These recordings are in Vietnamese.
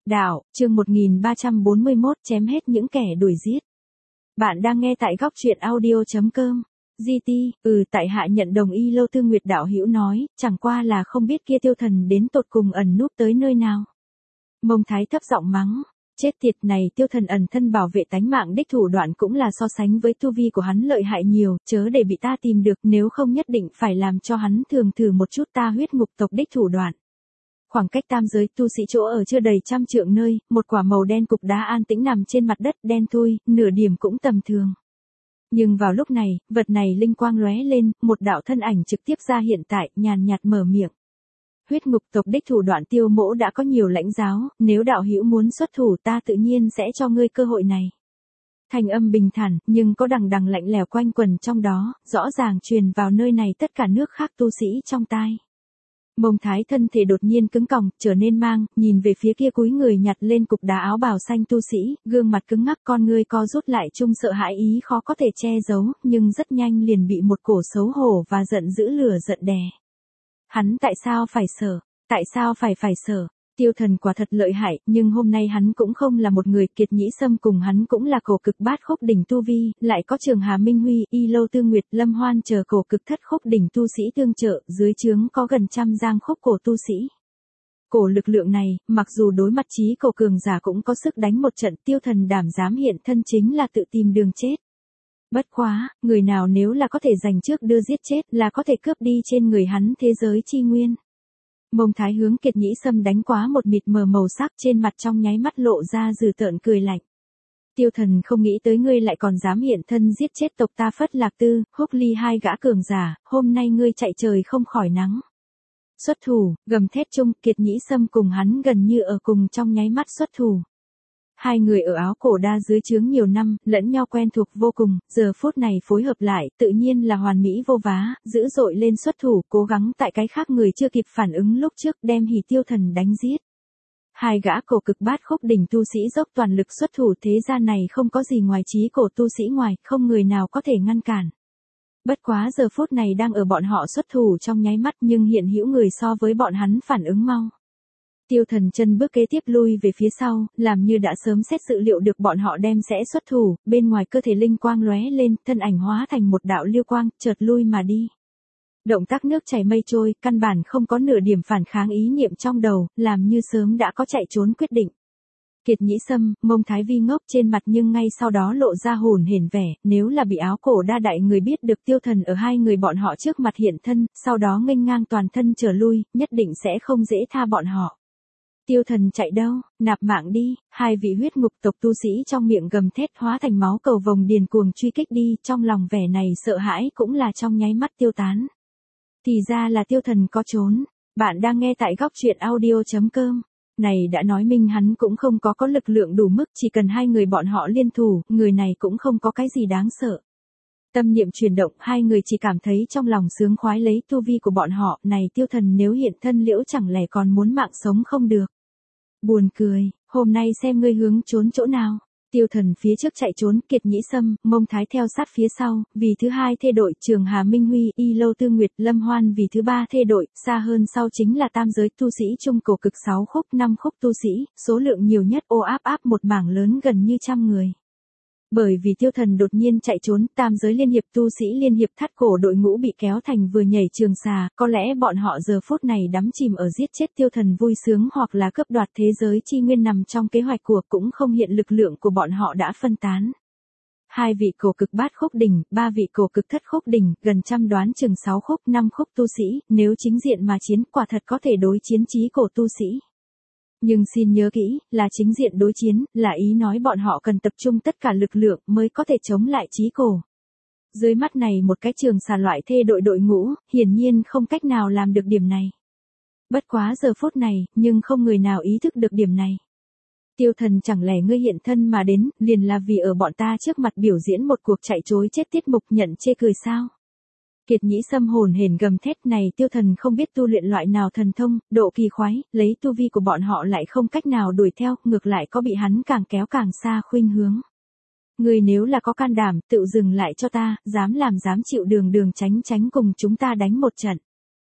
Đạo, chương 1341 chém hết những kẻ đuổi giết. Bạn đang nghe tại góc truyện audio.com. GT, tại hạ nhận đồng ý. Lô Tư Nguyệt đạo hữu nói, chẳng qua là không biết kia tiêu thần đến tột cùng ẩn núp tới nơi nào. Mông Thái thấp giọng mắng, chết tiệt này, tiêu thần ẩn thân bảo vệ tánh mạng đích thủ đoạn cũng là so sánh với tu vi của hắn lợi hại nhiều, chớ để bị ta tìm được, nếu không nhất định phải làm cho hắn thường thử một chút ta huyết ngục tộc đích thủ đoạn. Khoảng cách tam giới tu sĩ chỗ ở chưa đầy 100 trượng nơi, một quả màu đen cục đá an tĩnh nằm trên mặt đất, đen thui, nửa điểm cũng tầm thường. Nhưng vào lúc này, vật này linh quang lóe lên, một đạo thân ảnh trực tiếp ra hiện tại, nhàn nhạt mở miệng. Huyết ngục tộc đích thủ đoạn Tiêu Mỗ đã có nhiều lãnh giáo, nếu đạo hữu muốn xuất thủ ta tự nhiên sẽ cho ngươi cơ hội này. Thanh âm bình thản, nhưng có đằng đằng lạnh lẽo quanh quẩn trong đó, rõ ràng truyền vào nơi này tất cả nước khác tu sĩ trong tai. Mông Thái thân thể đột nhiên cứng còng, trở nên mang, nhìn về phía kia cúi người nhặt lên cục đá áo bào xanh tu sĩ, gương mặt cứng ngắc, con ngươi co rút lại, chung sợ hãi ý khó có thể che giấu, nhưng rất nhanh liền bị một cổ xấu hổ và giận dữ lửa giận đè. Hắn tại sao phải sợ? Tại sao phải sợ? Tiêu thần quả thật lợi hại, nhưng hôm nay hắn cũng không là một người. Kiệt Nhĩ Sâm cùng hắn cũng là cổ cực bát khúc đỉnh tu vi, lại có Trường Hà Minh Huy, Y Lô Tư Nguyệt, Lâm Hoan chờ cổ cực thất khúc đỉnh tu sĩ tương trợ, dưới trướng có gần 100 giang khúc cổ tu sĩ. Cổ lực lượng này, mặc dù đối mặt chí cổ cường giả cũng có sức đánh một trận, tiêu thần đảm dám hiện thân chính là tự tìm đường chết. Bất quá, người nào nếu là có thể giành trước đưa giết chết là có thể cướp đi trên người hắn thế giới chi nguyên. Mông Thái hướng Kiệt Nhĩ Sâm đánh quá một mịt mờ màu sắc, trên mặt trong nháy mắt lộ ra dữ tợn cười lạnh. Tiêu thần không nghĩ tới ngươi lại còn dám hiện thân giết chết tộc ta Phất Lạc Tư, Húc Ly hai gã cường giả, hôm nay ngươi chạy trời không khỏi nắng. Xuất thủ, gầm thét chung, Kiệt Nhĩ Sâm cùng hắn gần như ở cùng trong nháy mắt xuất thủ. Hai người ở áo cổ đa dưới trướng nhiều năm, lẫn nhau quen thuộc vô cùng, giờ phút này phối hợp lại, tự nhiên là hoàn mỹ vô vá, dữ dội lên xuất thủ, cố gắng tại cái khác người chưa kịp phản ứng lúc trước đem Hỉ Tiêu Thần đánh giết. Hai gã cổ cực bát khúc đỉnh tu sĩ dốc toàn lực xuất thủ, thế gian này không có gì ngoài chí cổ tu sĩ ngoài, không người nào có thể ngăn cản. Bất quá giờ phút này đang ở bọn họ xuất thủ trong nháy mắt, nhưng hiện hữu người so với bọn hắn phản ứng mau. Tiêu thần chân bước kế tiếp lui về phía sau, làm như đã sớm xét dự liệu được bọn họ đem sẽ xuất thủ, bên ngoài cơ thể linh quang lóe lên, thân ảnh hóa thành một đạo lưu quang, chợt lui mà đi. Động tác nước chảy mây trôi, căn bản không có nửa điểm phản kháng ý niệm trong đầu, làm như sớm đã có chạy trốn quyết định. Kiệt Nhĩ Sâm, Mông Thái vi ngốc trên mặt nhưng ngay sau đó lộ ra hồn hển vẻ, nếu là bị áo cổ đa đại người biết được tiêu thần ở hai người bọn họ trước mặt hiện thân, sau đó nghênh ngang toàn thân trở lui, nhất định sẽ không dễ tha bọn họ. Tiêu thần chạy đâu, nạp mạng đi, hai vị huyết ngục tộc tu sĩ trong miệng gầm thét hóa thành máu cầu vồng điền cuồng truy kích đi, trong lòng vẻ này sợ hãi cũng là trong nháy mắt tiêu tán. Thì ra là tiêu thần có trốn, bạn đang nghe tại góc truyện audio.com. Này đã nói minh hắn cũng không có lực lượng đủ mức, chỉ cần hai người bọn họ liên thủ, người này cũng không có cái gì đáng sợ. Tâm niệm chuyển động, hai người chỉ cảm thấy trong lòng sướng khoái lấy tu vi của bọn họ, này tiêu thần nếu hiện thân liễu chẳng lẽ còn muốn mạng sống không được. Buồn cười, hôm nay xem ngươi hướng trốn chỗ nào. Tiêu thần phía trước chạy trốn, Kiệt Nhĩ Sâm, Mông Thái theo sát phía sau, vì thứ hai thê đội, Trường Hà Minh Huy, Y Lô Tư Nguyệt, Lâm Hoan vì thứ ba thê đội, xa hơn sau chính là tam giới tu sĩ trung cổ cực 6 khúc 5 khúc tu sĩ, số lượng nhiều nhất ô áp một mảng lớn gần như 100 người. Bởi vì tiêu thần đột nhiên chạy trốn, tam giới liên hiệp tu sĩ liên hiệp thắt cổ đội ngũ bị kéo thành vừa nhảy trường xà, có lẽ bọn họ giờ phút này đắm chìm ở giết chết tiêu thần vui sướng hoặc là cướp đoạt thế giới chi nguyên nằm trong kế hoạch của, cũng không hiện lực lượng của bọn họ đã phân tán. Hai vị cổ cực bát khúc đỉnh, ba vị cổ cực thất khúc đỉnh, gần 100 đoán chừng 6 khúc 5 khúc tu sĩ, nếu chính diện mà chiến quả thật có thể đối chiến chí cổ tu sĩ. Nhưng xin nhớ kỹ, là chính diện đối chiến, là ý nói bọn họ cần tập trung tất cả lực lượng mới có thể chống lại chí cổ. Dưới mắt này một cái trường xà loại thê đội ngũ, hiển nhiên không cách nào làm được điểm này. Bất quá giờ phút này, nhưng không người nào ý thức được điểm này. Tiêu thần chẳng lẽ ngươi hiện thân mà đến, liền là vì ở bọn ta trước mặt biểu diễn một cuộc chạy trối chết tiết mục nhận chê cười sao? Kiệt Nhĩ Sâm hồn hển gầm thét, này tiêu thần không biết tu luyện loại nào thần thông, độ kỳ khoái, lấy tu vi của bọn họ lại không cách nào đuổi theo, ngược lại có bị hắn càng kéo càng xa khuynh hướng. Người nếu là có can đảm, tự dừng lại cho ta, dám làm dám chịu đường tránh cùng chúng ta đánh một trận.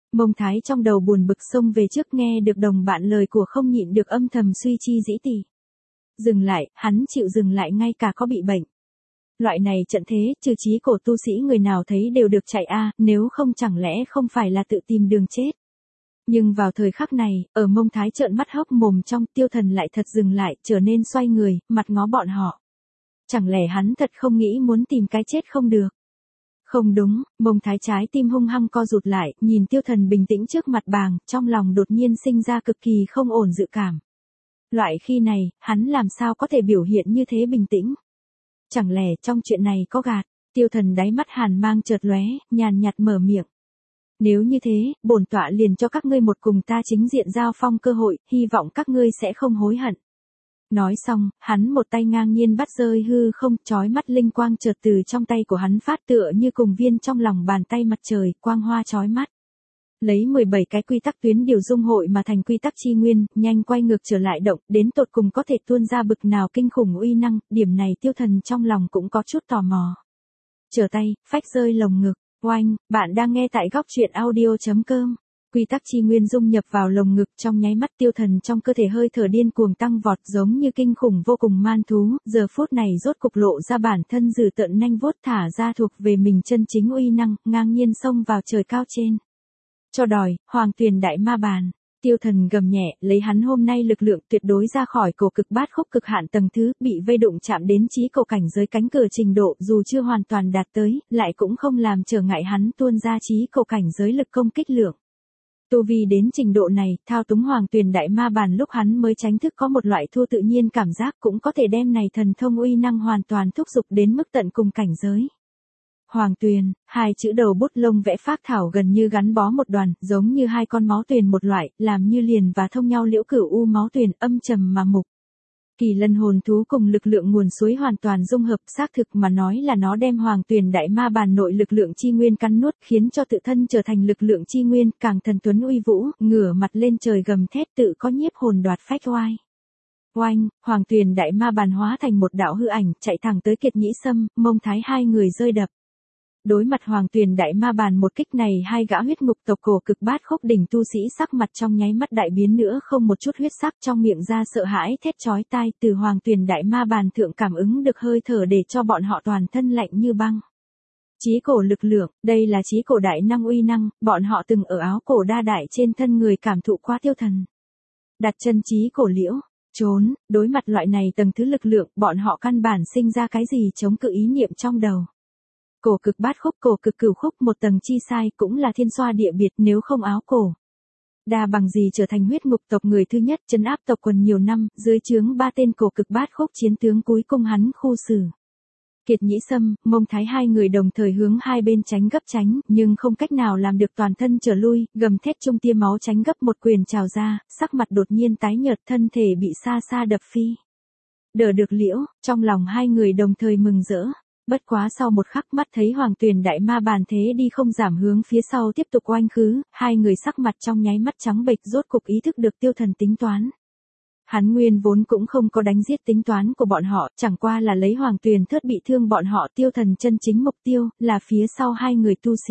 Mông Thái trong đầu buồn bực xông về trước, nghe được đồng bạn lời của không nhịn được âm thầm suy chi dĩ tỉ. Dừng lại, hắn chịu dừng lại ngay cả có bị bệnh. Loại này trận thế, trừ chí cổ tu sĩ người nào thấy đều được chạy nếu không chẳng lẽ không phải là tự tìm đường chết. Nhưng vào thời khắc này, ở Mông Thái trợn mắt hốc mồm trong, Tiêu Thần lại thật dừng lại, trở nên xoay người, mặt ngó bọn họ. Chẳng lẽ hắn thật không nghĩ muốn tìm cái chết không được? Không đúng, Mông Thái trái tim hung hăng co rụt lại, nhìn Tiêu Thần bình tĩnh trước mặt bàng, trong lòng đột nhiên sinh ra cực kỳ không ổn dự cảm. Loại khi này, hắn làm sao có thể biểu hiện như thế bình tĩnh? Chẳng lẽ trong chuyện này có gạt? Tiêu Thần đáy mắt hàn mang chợt lóe, nhàn nhạt mở miệng. Nếu như thế, bổn tọa liền cho các ngươi một cùng ta chính diện giao phong cơ hội, hy vọng các ngươi sẽ không hối hận. Nói xong, hắn một tay ngang nhiên bắt rơi hư không, chói mắt linh quang chợt từ trong tay của hắn phát tựa như cùng viên trong lòng bàn tay mặt trời, quang hoa chói mắt. Lấy 17 cái quy tắc tuyến điều dung hội mà thành quy tắc chi nguyên, nhanh quay ngược trở lại động, đến tột cùng có thể tuôn ra bực nào kinh khủng uy năng, điểm này Tiêu Thần trong lòng cũng có chút tò mò. Trở tay, phách rơi lồng ngực, oanh, bạn đang nghe tại góc truyện audio.com. Quy tắc chi nguyên dung nhập vào lồng ngực, trong nháy mắt Tiêu Thần trong cơ thể hơi thở điên cuồng tăng vọt, giống như kinh khủng vô cùng man thú, giờ phút này rốt cục lộ ra bản thân dữ tợn nanh vuốt thả ra thuộc về mình chân chính uy năng, ngang nhiên xông vào trời cao trên. Cho đòi, Hoàng Tuyền Đại Ma Bàn. Tiêu Thần gầm nhẹ, lấy hắn hôm nay lực lượng tuyệt đối ra khỏi cổ cực bát khúc cực hạn tầng thứ, bị vây đụng chạm đến chí cổ cảnh giới cánh cửa trình độ, dù chưa hoàn toàn đạt tới, lại cũng không làm trở ngại hắn tuôn ra chí cổ cảnh giới lực công kích lượng. Tu vi đến trình độ này, thao túng Hoàng Tuyền Đại Ma Bàn lúc hắn mới tránh thức có một loại thua tự nhiên cảm giác, cũng có thể đem này thần thông uy năng hoàn toàn thúc giục đến mức tận cùng cảnh giới. Hoàng Tuyền, hai chữ đầu bút lông vẽ phác thảo gần như gắn bó một đoàn, giống như hai con máu tuyền một loại, làm như liền và thông nhau liễu cửu u máu tuyền, âm trầm mà mục. Kỳ lân hồn thú cùng lực lượng nguồn suối hoàn toàn dung hợp, xác thực mà nói là nó đem Hoàng Tuyền Đại Ma Bàn nội lực lượng chi nguyên cắn nuốt, khiến cho tự thân trở thành lực lượng chi nguyên, càng thần tuấn uy vũ, ngửa mặt lên trời gầm thét tự có nhiếp hồn đoạt phách oai. Oanh, Hoàng Tuyền Đại Ma Bàn hóa thành một đạo hư ảnh, chạy thẳng tới Kiệt Nhĩ Sâm, Mông Thái hai người rơi đập. Đối mặt Hoàng Tuyền Đại Ma Bàn một kích này, hai gã huyết ngục tộc cổ cực bát khúc đỉnh tu sĩ sắc mặt trong nháy mắt đại biến, nữa không một chút huyết sắc, trong miệng ra sợ hãi thét chói tai, từ Hoàng Tuyền Đại Ma Bàn thượng cảm ứng được hơi thở để cho bọn họ toàn thân lạnh như băng. Chí cổ lực lượng, đây là chí cổ đại năng uy năng, bọn họ từng ở áo cổ đa đại trên thân người cảm thụ qua Tiêu Thần. Đặt chân chí cổ liễu, trốn, đối mặt loại này tầng thứ lực lượng, bọn họ căn bản sinh ra cái gì chống cự ý niệm trong đầu. Cổ cực bát khúc, cổ cực cửu khúc một tầng chi sai, cũng là thiên xoa địa biệt, nếu không áo cổ đa bằng gì trở thành huyết ngục tộc người thứ nhất trấn áp tộc quần nhiều năm, dưới trướng ba tên cổ cực bát khúc chiến tướng cuối cùng hắn khu xử. Kiệt Nhĩ Sâm, Mông Thái hai người đồng thời hướng hai bên tránh gấp tránh, nhưng không cách nào làm được, toàn thân trở lui, gầm thét trung tia máu tránh gấp một quyền trào ra, sắc mặt đột nhiên tái nhợt, thân thể bị xa xa đập phi. Đỡ được liễu, trong lòng hai người đồng thời mừng rỡ. Bất quá sau một khắc, mắt thấy Hoàng Tuyền Đại Ma Bàn thế đi không giảm hướng phía sau tiếp tục oanh khứ, hai người sắc mặt trong nháy mắt trắng bệch, rốt cục ý thức được Tiêu Thần tính toán. Hắn nguyên vốn cũng không có đánh giết tính toán của bọn họ, chẳng qua là lấy Hoàng Tuyền thớt bị thương bọn họ, Tiêu Thần chân chính mục tiêu là phía sau hai người tu sĩ.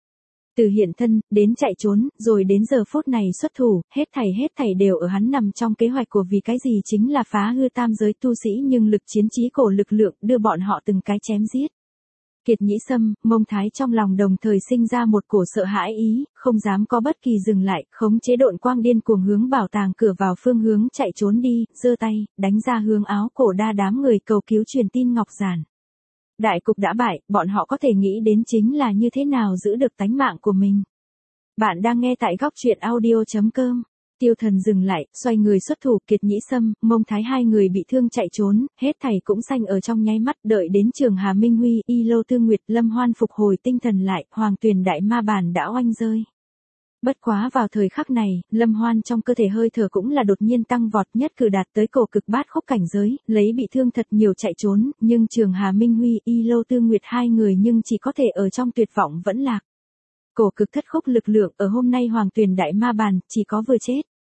Từ hiện thân, đến chạy trốn, rồi đến giờ phút này xuất thủ, hết thảy đều ở hắn nằm trong kế hoạch của, vì cái gì chính là phá hư tam giới tu sĩ, nhưng lực chiến chí cổ lực lượng đưa bọn họ từng cái chém giết. Kiệt Nhĩ Sâm, Mông Thái trong lòng đồng thời sinh ra một cổ sợ hãi ý, không dám có bất kỳ dừng lại, khống chế độn quang điên cuồng hướng bảo tàng cửa vào phương hướng chạy trốn đi, giơ tay, đánh ra hướng áo cổ đa đám người cầu cứu truyền tin ngọc giản. Đại cục đã bại, bọn họ có thể nghĩ đến chính là như thế nào giữ được tánh mạng của mình. Bạn đang nghe tại góc truyện audio.com. Tiêu Thần dừng lại, xoay người xuất thủ, Kiệt Nhĩ Sâm, Mông Thái hai người bị thương chạy trốn, hết thảy cũng xanh ở trong nháy mắt, đợi đến Trường Hà Minh Huy, Y Lô Tư Nguyệt, Lâm Hoan phục hồi tinh thần lại, Hoàng Tuyền Đại Ma Bàn đã oanh rơi. Bất quá vào thời khắc này, Lâm Hoan trong cơ thể hơi thở cũng là đột nhiên tăng vọt, nhất cử đạt tới cổ cực bát khúc cảnh giới, lấy bị thương thật nhiều chạy trốn, nhưng Trường Hà Minh Huy, Y Lô Tư Nguyệt hai người nhưng chỉ có thể ở trong tuyệt vọng vẫn lạc. Cổ cực thất khúc lực lượng ở hôm nay Hoàng Tuyền Đại Ma Bàn chỉ có vừa chết.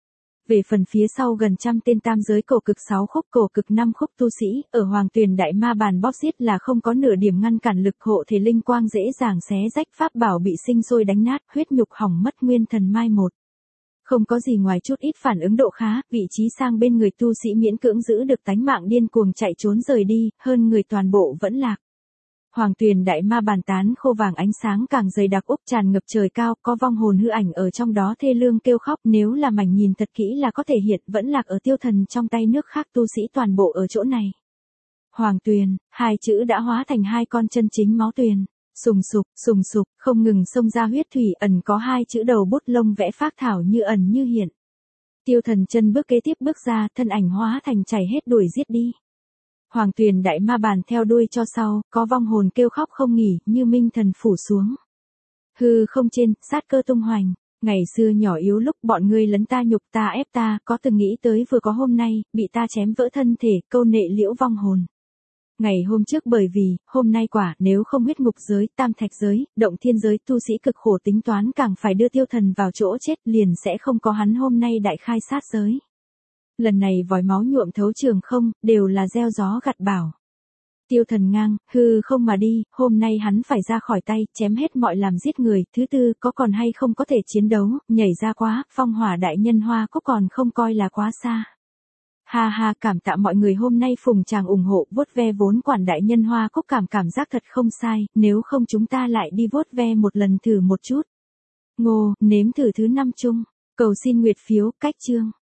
Về phần phía sau gần trăm tên tam giới cổ cực 6 khúc cổ cực 5 khúc tu sĩ, ở Hoàng Tuyền Đại Ma Bàn bóp giết là không có nửa điểm ngăn cản lực hộ thể linh quang dễ dàng xé rách pháp bảo bị sinh sôi đánh nát, huyết nhục hỏng mất nguyên thần mai một. Không có gì ngoài chút ít phản ứng độ khá, vị trí sang bên người tu sĩ miễn cưỡng giữ được tánh mạng điên cuồng chạy trốn rời đi, hơn người toàn bộ vẫn lạc. Hoàng Tuyền Đại Ma Bàn tán khô vàng ánh sáng càng dày đặc úp tràn ngập trời cao, có vong hồn hư ảnh ở trong đó thê lương kêu khóc, nếu là mảnh nhìn thật kỹ là có thể hiện vẫn lạc ở tiêu thần trong tay nước khác tu sĩ toàn bộ ở chỗ này. Hoàng Tuyền, hai chữ đã hóa thành hai con chân chính máu tuyền, sùng sục, không ngừng xông ra huyết thủy, ẩn có hai chữ đầu bút lông vẽ phác thảo như ẩn như hiện. Tiêu thần chân bước kế tiếp bước ra, thân ảnh hóa thành chảy hết đuổi giết đi. Hoàng Tuyền Đại Ma Bàn theo đuôi cho sau, có vong hồn kêu khóc không nghỉ, như minh thần phủ xuống. Hư không trên, sát cơ tung hoành, ngày xưa nhỏ yếu lúc bọn ngươi lấn ta nhục ta ép ta, có từng nghĩ tới vừa có hôm nay, bị ta chém vỡ thân thể, câu nệ liễu vong hồn. Ngày hôm trước bởi vì, hôm nay quả, nếu không huyết ngục giới, tam thạch giới, động thiên giới, tu sĩ cực khổ tính toán càng phải đưa tiêu thần vào chỗ chết, liền sẽ không có hắn hôm nay đại khai sát giới. Lần này vòi máu nhuộm thấu trường không, đều là gieo gió gặt bão. Tiêu thần ngang, hư không mà đi, hôm nay hắn phải ra khỏi tay, chém hết mọi làm giết người. Thứ tư, có còn hay không có thể chiến đấu, nhảy ra quá, phong hỏa đại nhân hoa có còn không coi là quá xa. Ha ha, cảm tạ mọi người hôm nay phùng chàng ủng hộ, vuốt ve vốn quản đại nhân hoa cúc cảm giác thật không sai, nếu không chúng ta lại đi vuốt ve một lần thử một chút. Ngô, nếm thử thứ 5 chung, cầu xin nguyệt phiếu, cách chương.